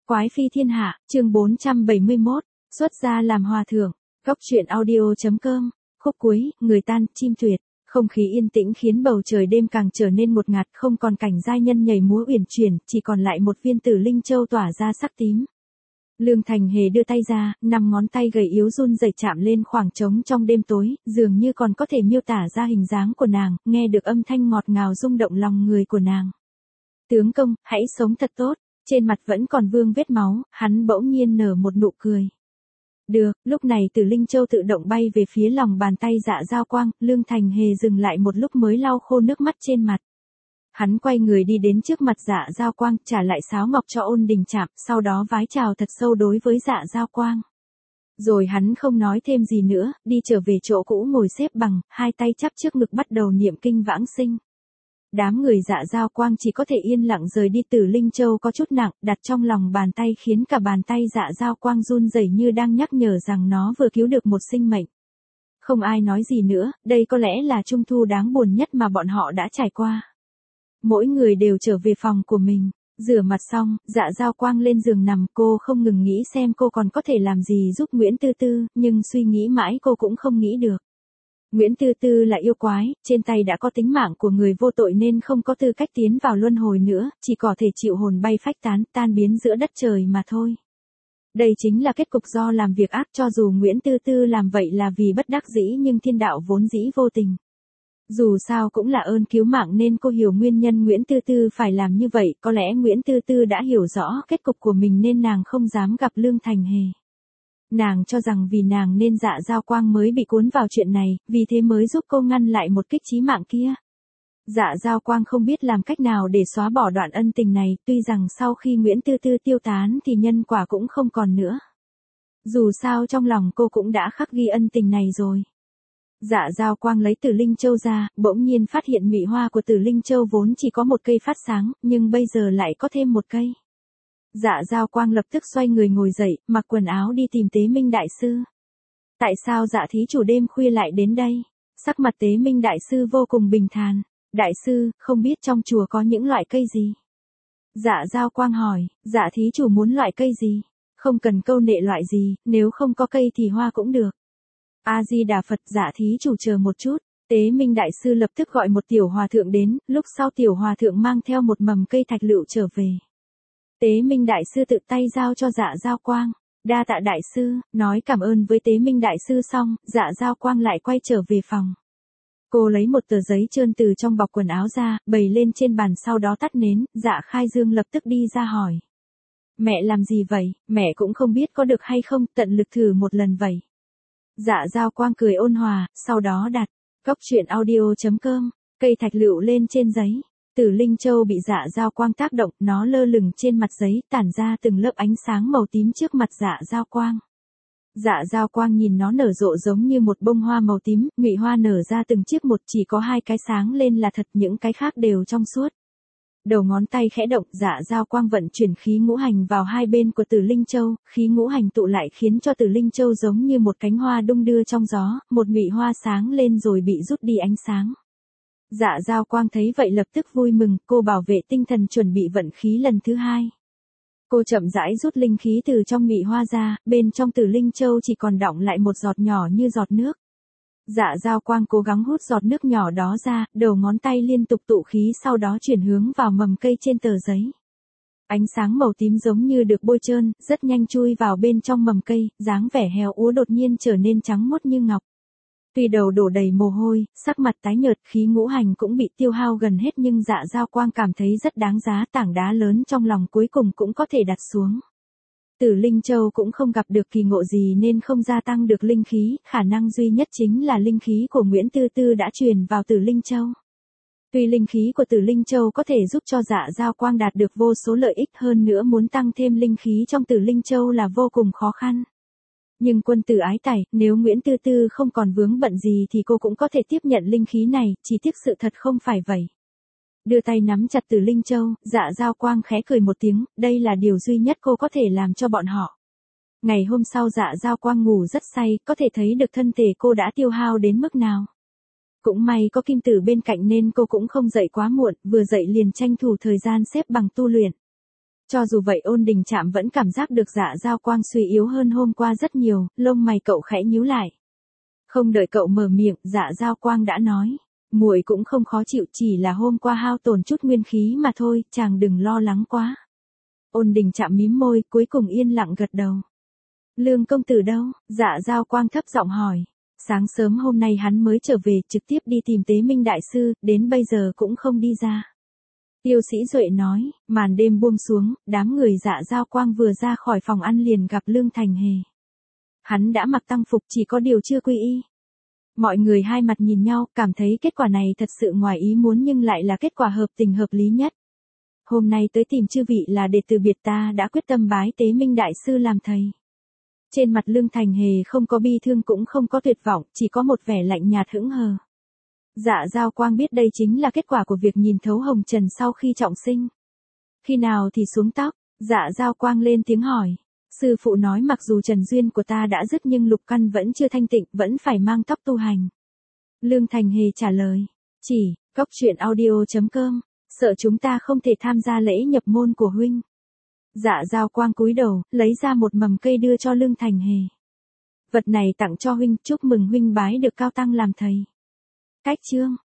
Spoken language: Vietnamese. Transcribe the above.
Quái phi thiên hạ, chương 471, xuất gia làm hòa thượng. Góc truyện audio.com. Khúc cuối, người tan, chim tuyệt. Không khí yên tĩnh khiến bầu trời đêm càng trở nên ngột ngạt, không còn cảnh giai nhân nhảy múa uyển chuyển, chỉ còn lại một viên tử linh châu tỏa ra sắc tím. Lương Thành Hề đưa tay ra, 5 ngón tay gầy yếu run rẩy chạm lên khoảng trống trong đêm tối, dường như còn có thể miêu tả ra hình dáng của nàng, nghe được âm thanh ngọt ngào rung động lòng người của nàng. Tướng công, hãy sống thật tốt. Trên mặt vẫn còn vương vết máu, hắn bỗng nhiên nở một nụ cười. Được, lúc này Tử Linh Châu tự động bay về phía lòng bàn tay Dạ Dao Quang, Lương Thành Hề dừng lại một lúc mới lau khô nước mắt trên mặt. Hắn quay người đi đến trước mặt Dạ Dao Quang, trả lại sáo ngọc cho Ôn Đình Trạm, sau đó vái chào thật sâu đối với Dạ Dao Quang. Rồi hắn không nói thêm gì nữa, đi trở về chỗ cũ ngồi xếp bằng, hai tay chắp trước ngực bắt đầu niệm kinh vãng sinh. Đám người Dạ Dao Quang chỉ có thể yên lặng rời đi. Tử Linh Châu có chút nặng, đặt trong lòng bàn tay khiến cả bàn tay Dạ Dao Quang run rẩy như đang nhắc nhở rằng nó vừa cứu được một sinh mệnh. Không ai nói gì nữa, đây có lẽ là trung thu đáng buồn nhất mà bọn họ đã trải qua. Mỗi người đều trở về phòng của mình, rửa mặt xong, Dạ Dao Quang lên giường nằm, cô không ngừng nghĩ xem cô còn có thể làm gì giúp Nguyễn Tư Tư, nhưng suy nghĩ mãi cô cũng không nghĩ được. Nguyễn Tư Tư là yêu quái, trên tay đã có tính mạng của người vô tội nên không có tư cách tiến vào luân hồi nữa, chỉ có thể chịu hồn bay phách tán, tan biến giữa đất trời mà thôi. Đây chính là kết cục do làm việc ác, cho dù Nguyễn Tư Tư làm vậy là vì bất đắc dĩ nhưng thiên đạo vốn dĩ vô tình. Dù sao cũng là ơn cứu mạng nên cô hiểu nguyên nhân Nguyễn Tư Tư phải làm như vậy, có lẽ Nguyễn Tư Tư đã hiểu rõ kết cục của mình nên nàng không dám gặp Lương Thành Hề. Nàng cho rằng vì nàng nên Dạ Dao Quang mới bị cuốn vào chuyện này, vì thế mới giúp cô ngăn lại một kích chí mạng kia. Dạ Dao Quang không biết làm cách nào để xóa bỏ đoạn ân tình này, tuy rằng sau khi Nguyễn Tư Tư tiêu tán thì nhân quả cũng không còn nữa. Dù sao trong lòng cô cũng đã khắc ghi ân tình này rồi. Dạ Dao Quang lấy Tử Linh Châu ra, bỗng nhiên phát hiện nhụy hoa của Tử Linh Châu vốn chỉ có một cây phát sáng, nhưng bây giờ lại có thêm một cây. Dạ Dao Quang lập tức xoay người ngồi dậy, mặc quần áo đi tìm Tế Minh Đại Sư. Tại sao Dạ thí chủ đêm khuya lại đến đây? Sắc mặt Tế Minh Đại Sư vô cùng bình thản. Đại sư, không biết trong chùa có những loại cây gì? Dạ Dao Quang hỏi, Dạ thí chủ muốn loại cây gì? Không cần câu nệ loại gì, nếu không có cây thì hoa cũng được. A-di-đà Phật. Dạ thí chủ chờ một chút. Tế Minh Đại Sư lập tức gọi một tiểu hòa thượng đến, lúc sau tiểu hòa thượng mang theo một mầm cây thạch lựu trở về. Tế Minh Đại Sư tự tay giao cho Dạ Dao Quang. Đa tạ Đại Sư, nói cảm ơn với Tế Minh Đại Sư xong, Dạ Dao Quang lại quay trở về phòng. Cô lấy một tờ giấy trơn từ trong bọc quần áo ra, bày lên trên bàn sau đó tắt nến, Dạ Khai Dương lập tức đi ra hỏi. Mẹ làm gì vậy, mẹ cũng không biết có được hay không, tận lực thử một lần vậy. Dạ Dao Quang cười ôn hòa, sau đó đặt, góc truyện audio.com, cây thạch lựu lên trên giấy. Tử Linh Châu bị Dạ Dao Quang tác động, nó lơ lửng trên mặt giấy, tản ra từng lớp ánh sáng màu tím trước mặt Dạ Dao Quang. Dạ Dao Quang nhìn nó nở rộ giống như một bông hoa màu tím, nhụy hoa nở ra từng chiếc một, chỉ có 2 cái sáng lên là thật, những cái khác đều trong suốt. Đầu ngón tay khẽ động, Dạ Dao Quang vận chuyển khí ngũ hành vào hai bên của Tử Linh Châu, khí ngũ hành tụ lại khiến cho Tử Linh Châu giống như một cánh hoa đung đưa trong gió, một nhụy hoa sáng lên rồi bị rút đi ánh sáng. Dạ Dao Quang thấy vậy lập tức vui mừng, cô bảo vệ tinh thần chuẩn bị vận khí lần thứ 2. Cô chậm rãi rút linh khí từ trong nhụy hoa ra, bên trong Tử Linh Châu chỉ còn đọng lại một giọt nhỏ như giọt nước. Dạ Dao Quang cố gắng hút giọt nước nhỏ đó ra, đầu ngón tay liên tục tụ khí sau đó chuyển hướng vào mầm cây trên tờ giấy. Ánh sáng màu tím giống như được bôi trơn, rất nhanh chui vào bên trong mầm cây, dáng vẻ héo úa đột nhiên trở nên trắng muốt như ngọc. Tuy đầu đổ đầy mồ hôi, sắc mặt tái nhợt, khí ngũ hành cũng bị tiêu hao gần hết nhưng Dạ Dao Quang cảm thấy rất đáng giá, tảng đá lớn trong lòng cuối cùng cũng có thể đặt xuống. Tử Linh Châu cũng không gặp được kỳ ngộ gì nên không gia tăng được linh khí, khả năng duy nhất chính là linh khí của Nguyễn Tư Tư đã truyền vào Tử Linh Châu. Tuy linh khí của Tử Linh Châu có thể giúp cho Dạ Dao Quang đạt được vô số lợi ích, hơn nữa muốn tăng thêm linh khí trong Tử Linh Châu là vô cùng khó khăn. Nhưng quân tử ái tài, nếu Nguyễn Tư Tư không còn vướng bận gì thì cô cũng có thể tiếp nhận linh khí này, chỉ tiếc sự thật không phải vậy. Đưa tay nắm chặt Tử Linh Châu, Dạ Dao Quang khẽ cười một tiếng, đây là điều duy nhất cô có thể làm cho bọn họ. Ngày hôm sau Dạ Dao Quang ngủ rất say, có thể thấy được thân thể cô đã tiêu hao đến mức nào. Cũng may có kim tử bên cạnh nên cô cũng không dậy quá muộn, vừa dậy liền tranh thủ thời gian xếp bằng tu luyện. Cho dù vậy Ôn Đình Trạm vẫn cảm giác được Dạ Giao Quang suy yếu hơn hôm qua rất nhiều, lông mày cậu khẽ nhíu lại. Không đợi cậu mở miệng, Dạ Giao Quang đã nói, muội cũng không khó chịu, chỉ là hôm qua hao tổn chút nguyên khí mà thôi, chàng đừng lo lắng quá. Ôn Đình Trạm mím môi, cuối cùng yên lặng gật đầu. Lương công tử đâu? Dạ Giao Quang thấp giọng hỏi. Sáng sớm hôm nay hắn mới trở về, trực tiếp đi tìm Tế Minh đại sư, đến bây giờ cũng không đi ra. Tiêu Sĩ Duệ nói, màn đêm buông xuống, đám người Dạ Giao Quang vừa ra khỏi phòng ăn liền gặp Lương Thành Hề. Hắn đã mặc tang phục, chỉ có điều chưa quy y. Mọi người hai mặt nhìn nhau, cảm thấy kết quả này thật sự ngoài ý muốn nhưng lại là kết quả hợp tình hợp lý nhất. Hôm nay tới tìm chư vị là để từ biệt, ta đã quyết tâm bái Tế Minh đại sư làm thầy. Trên mặt Lương Thành Hề không có bi thương cũng không có tuyệt vọng, chỉ có một vẻ lạnh nhạt hững hờ. Dạ Giao Quang biết đây chính là kết quả của việc nhìn thấu hồng trần sau khi trọng sinh. Khi nào thì xuống tóc? Dạ Giao Quang lên tiếng hỏi. Sư phụ nói mặc dù trần duyên của ta đã dứt nhưng lục căn vẫn chưa thanh tịnh, vẫn phải mang tóc tu hành. Lương Thành Hề trả lời. Chỉ, coctruyện.audio.com, sợ chúng ta không thể tham gia lễ nhập môn của huynh. Dạ Giao Quang cúi đầu, lấy ra một mầm cây đưa cho Lương Thành Hề. Vật này tặng cho huynh, chúc mừng huynh bái được cao tăng làm thầy. Cách chương